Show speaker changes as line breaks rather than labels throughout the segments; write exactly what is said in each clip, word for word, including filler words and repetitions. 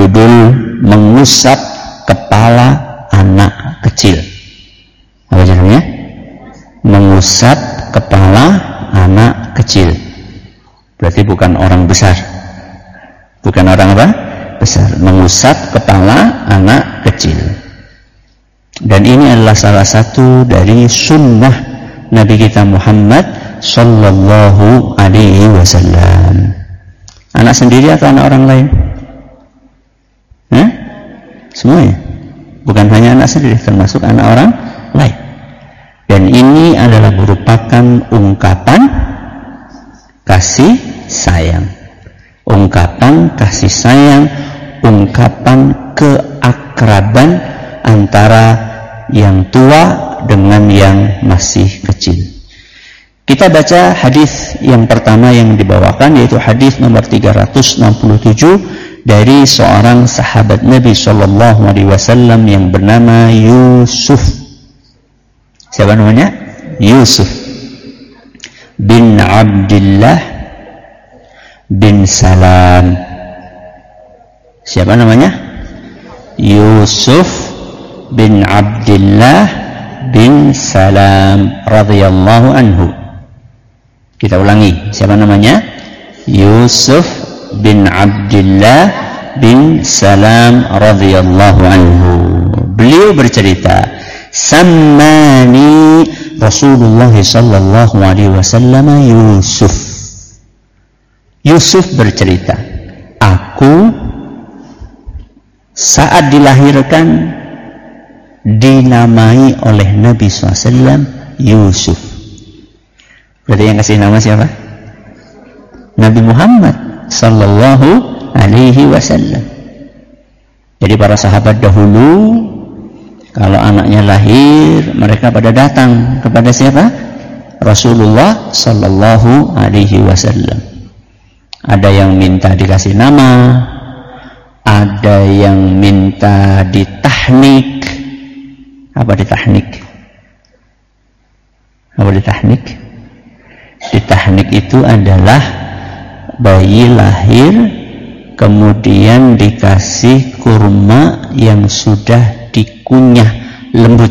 berjudul mengusap kepala anak kecil. Apa judulnya? Mengusap kepala anak kecil. Berarti bukan orang besar. Bukan orang apa? Besar. Mengusap kepala anak kecil. Dan ini adalah salah satu dari sunnah Nabi kita Muhammad sallallahu alaihi wasallam. Anak sendiri atau anak orang lain? Hah? Semuanya. Bukan hanya anak sendiri, termasuk anak orang lain. Dan ini adalah merupakan ungkapan kasih sayang. Ungkapan kasih sayang, ungkapan keakraban antara yang tua dengan yang masih kecil. Kita baca hadis yang pertama yang dibawakan, yaitu hadis nomor tiga ratus enam puluh tujuh dari seorang sahabat Nabi Shallallahu Alaihi Wasallam yang bernama Yusuf. Siapa namanya? Yusuf bin Abdullah bin Salam. Siapa namanya? Yusuf bin Abdullah bin Salam radhiyallahu anhu. Kita ulangi, siapa namanya? Yusuf bin Abdullah bin Salam radhiyallahu anhu. Beliau bercerita, sammani Rasulullah sallallahu alaihi wasallam Yusuf. Yusuf bercerita, aku saat dilahirkan dinamai oleh Nabi shallallahu alaihi wasallam Yusuf. Berarti yang kasih nama siapa? Nabi Muhammad sallallahu alaihi wasallam. Jadi para sahabat dahulu kalau anaknya lahir, mereka pada datang kepada siapa? Rasulullah sallallahu alaihi wasallam. Ada yang minta dikasih nama, ada yang minta ditahnik. Apa ditahnik? Apa ditahnik? Ditahnik itu adalah bayi lahir kemudian dikasih kurma yang sudah dikunyah lembut.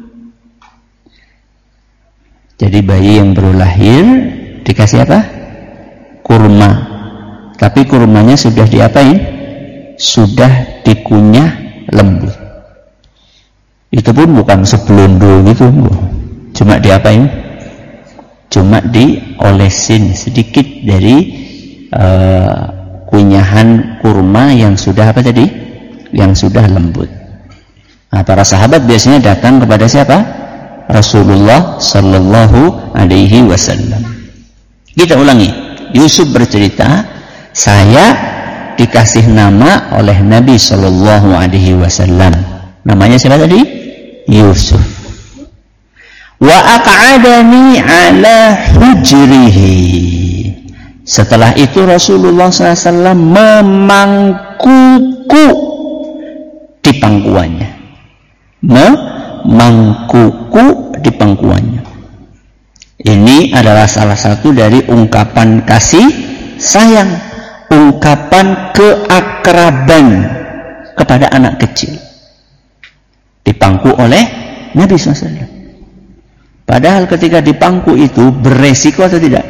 Jadi bayi yang baru lahir dikasih apa? Kurma. Tapi kurmanya sudah diapain? Sudah dikunyah lembut. Itu pun bukan sebelundul gitu, cuma diapain? Cuma diolesin sedikit dari uh, kunyahan kurma yang sudah apa tadi? Yang sudah lembut. Nah, para sahabat biasanya datang kepada siapa? Rasulullah sallallahu alaihi wasallam. Kita ulangi. Yusuf bercerita, saya dikasih nama oleh Nabi sallallahu alaihi wasallam. Namanya siapa tadi? Yusuf. Wa aq'adani ala hujrihi. Setelah itu Rasulullah shallallahu alaihi wasallam memangkuku di pangkuannya. Memangkuku di pangkuannya. Ini adalah salah satu dari ungkapan kasih sayang, ungkapan keakraban kepada anak kecil. Dipangku oleh Nabi shallallahu alaihi wasallam. Padahal ketika dipangku itu beresiko atau tidak?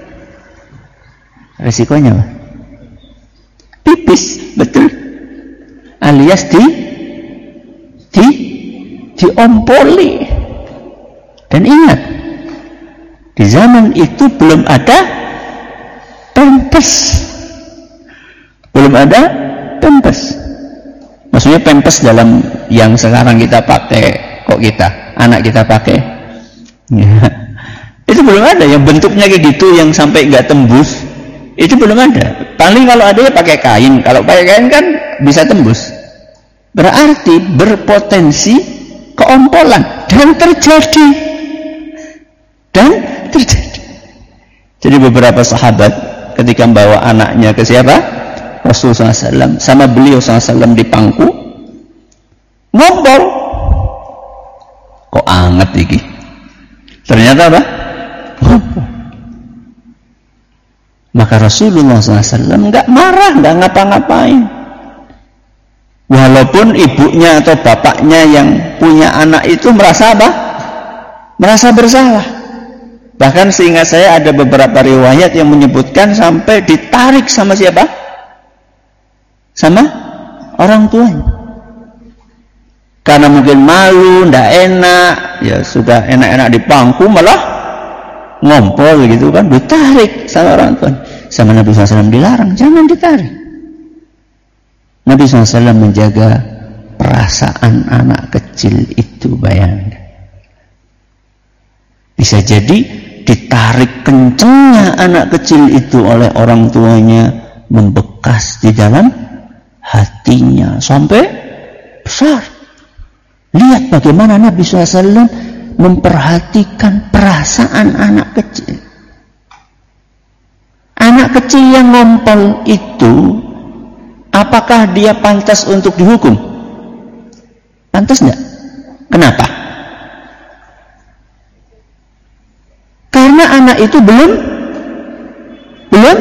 Resikonya apa? Pipis, betul. Alias di di diompoli. Dan ingat, di zaman itu belum ada pampers. Belum ada pampers. Maksudnya pampers dalam yang sekarang kita pakai, kok kita, anak kita pakai. Ya. Itu belum ada yang bentuknya kayak gitu, yang sampai nggak tembus. Itu belum ada. Paling kalau ada ya pakai kain. Kalau pakai kain kan bisa tembus. Berarti berpotensi keompolan. Dan terjadi. Dan terjadi. Jadi beberapa sahabat ketika membawa anaknya ke siapa? Rasulullah shallallahu alaihi wasallam. Sama beliau shallallahu alaihi wasallam dipangku. Ngompol. Kok anget iki? Ternyata apa? Ngompol. Maka Rasulullah shallallahu alaihi wasallam nggak marah, nggak ngapa-ngapain. Walaupun ibunya atau bapaknya yang punya anak itu merasa apa? Merasa bersalah. Bahkan seingat saya ada beberapa riwayat yang menyebutkan sampai ditarik sama siapa? Sama orang tuanya. Karena mungkin malu, ndak enak, ya sudah enak-enak di pangku malah ngompol gitu kan, ditarik sama orang tua. Sama Nabi shallallahu alaihi wasallam dilarang, jangan ditarik. Nabi shallallahu alaihi wasallam menjaga perasaan anak kecil itu, bayangkan. Bisa jadi ditarik kencengnya anak kecil itu oleh orang tuanya, membekas di dalam hatinya sampai besar. Lihat bagaimana Nabi shallallahu alaihi wasallam memperhatikan perasaan anak kecil. Anak kecil yang ngompol itu, apakah dia pantas untuk dihukum? Pantas enggak? Kenapa? Karena anak itu belum belum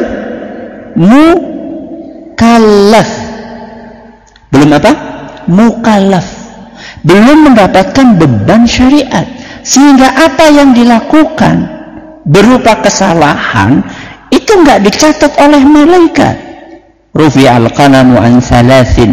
mukallaf. Belum apa? Mukallaf. Belum mendapatkan beban syariat, sehingga apa yang dilakukan berupa kesalahan itu enggak dicatat oleh malaikat. Rufi'al qalamu an thalathin.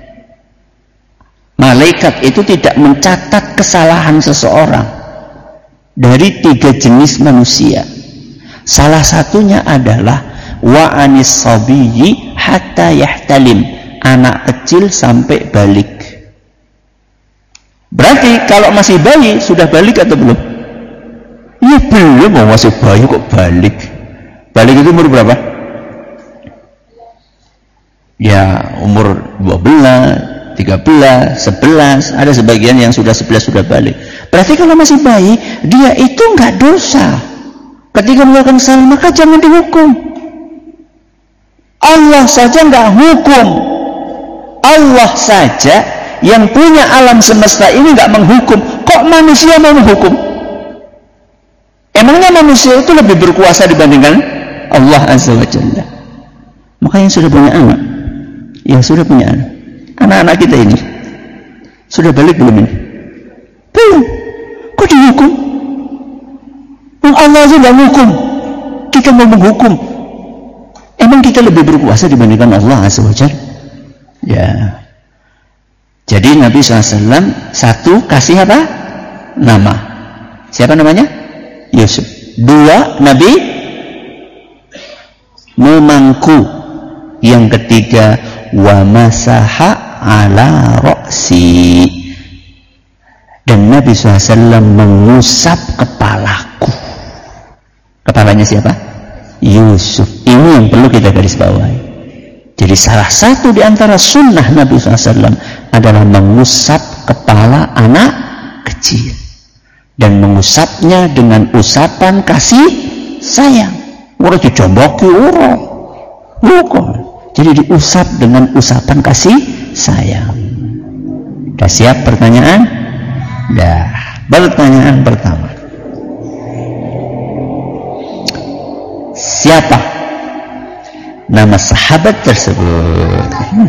Malaikat itu tidak mencatat kesalahan seseorang dari tiga jenis manusia. Salah satunya adalah wa anis sabiyyi hatta yahtalim, anak kecil sampai balik. Berarti kalau masih bayi sudah balik atau belum? Ya belum, mau masih bayi kok balik. Balik itu umur berapa? Ya umur dua belas, tiga belas, sebelas, ada sebagian yang sudah sebelas sudah balik. Berarti kalau masih bayi, dia itu enggak dosa. Ketika melakukan salah maka jangan dihukum. Allah saja enggak hukum. Allah saja yang punya alam semesta ini enggak menghukum. Kok manusia mau menghukum? Emangnya manusia itu lebih berkuasa dibandingkan Allah Azza wa Jalla? Maka yang sudah punya anak, yang sudah punya anak, anak-anak kita ini sudah balik belum ini? Belum. Kok dihukum? Allah aja enggak menghukum, kita mau menghukum. Emang kita lebih berkuasa dibandingkan Allah Azza wa Jalla? Ya. Jadi Nabi shallallahu alaihi wasallam satu kasih apa? Nama. Siapa namanya? Yusuf. Dua, Nabi memangku. Yang ketiga, wa masaha ala ra'si. Dan Nabi shallallahu alaihi wasallam mengusap kepalaku. Kepalanya siapa? Yusuf. Ini yang perlu kita garis bawahi. Jadi salah satu di antara sunnah Nabi shallallahu alaihi wasallam adalah mengusap kepala anak kecil. Dan mengusapnya dengan usapan kasih sayang. Orang dijomboki orang. Bukan. Jadi diusap dengan usapan kasih sayang. Sudah siap pertanyaan? Dah. Pertanyaan pertama. Siapa nama sahabat tersebut?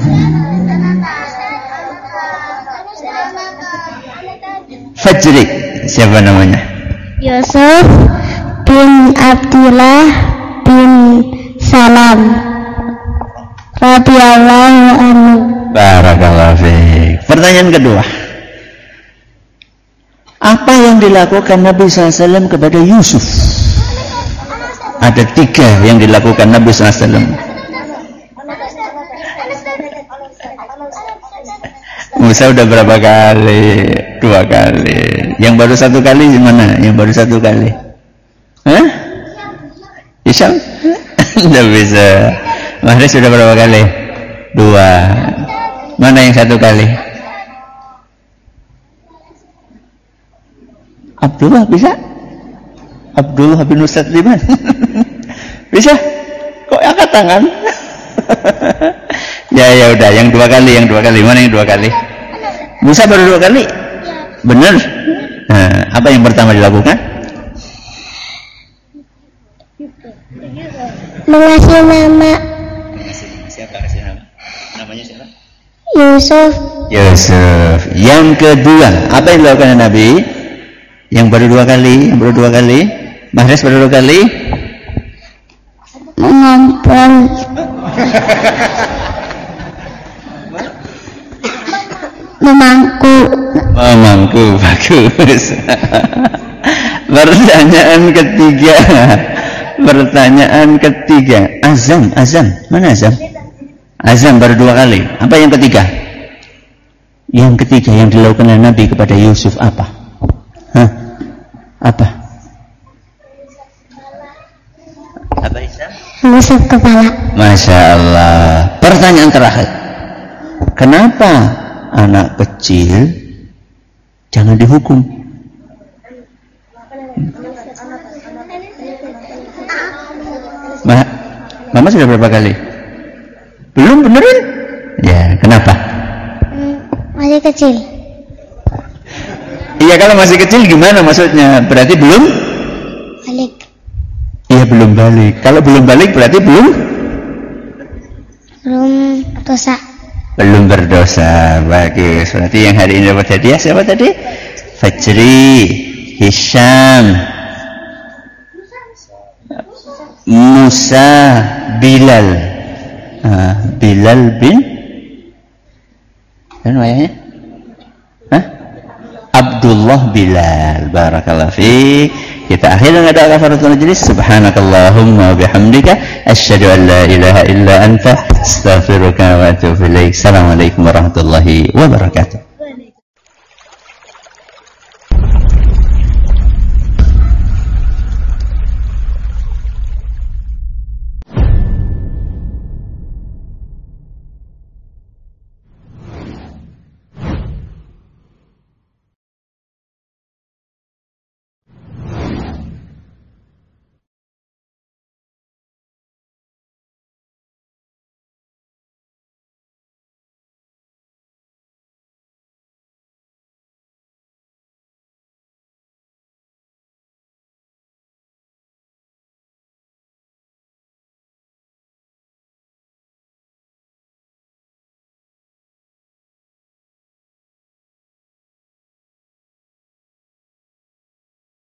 Fajri, siapa namanya?
Yusuf bin Abdullah bin Salam radhiyallahu anhu.
Barakallahu fiik. Pertanyaan kedua. Apa yang dilakukan Nabi shallallahu alaihi wasallam kepada Yusuf? Ada tiga yang dilakukan Nabi shallallahu alaihi wasallam. Musa udah berapa kali? Dua kali. Yang baru satu kali gimana? Yang baru satu kali? Hah? Bisa? Tidak bisa. Mahdi sudah berapa kali? Dua. Mana yang satu kali? Abdullah bisa? Abdullah bin Ustadz Liman bisa? Kok angkat tangan? Ya ya udah, yang dua kali, yang dua kali. Mana yang dua kali? Musa baru dua kali? Benar? Nah, apa yang pertama dilakukan?
Mengasih nama.
Siapa kasih nama? Namanya siapa?
Yusuf.
Yusuf. Yang kedua, apa yang dilakukan Nabi? Yang baru dua kali, yang baru dua kali. Mahres baru dua kali.
Mengompol. Memangku.
Memangku, bagus. Pertanyaan ketiga. Pertanyaan ketiga. Azam, azam. Mana azam? Azam baru dua kali. Apa yang ketiga? Yang ketiga yang dilakukan oleh Nabi kepada Yusuf apa? Hah? Apa? Apa Isa?
Menusuk kepala.
Masya Allah. Pertanyaan terakhir. Kenapa anak kecil jangan dihukum? Ma, Mama sudah berapa kali? Belum benerin? Ya, kenapa?
Hmm, masih kecil.
Iya, kalau masih kecil gimana maksudnya? Berarti belum?
Balik.
Iya, belum balik. Kalau belum balik berarti belum?
Belum dosa.
Belum berdosa. Bagus. Berarti yang hari ini dapat hadiah siapa tadi? Fajri, Hisham, Musa, Bilal. Ah, Bilal bin dan wayahnya? Hah? Abdullah Bilal. Barakallahu fiik. Kita akhiri dengan doa kafaratul majlis. Subhanakallahumma wa bihamdika asyhadu an la ilaha illa anta astaghfiruka wa atubu ilaik. Assalamualaikum warahmatullahi wabarakatuh.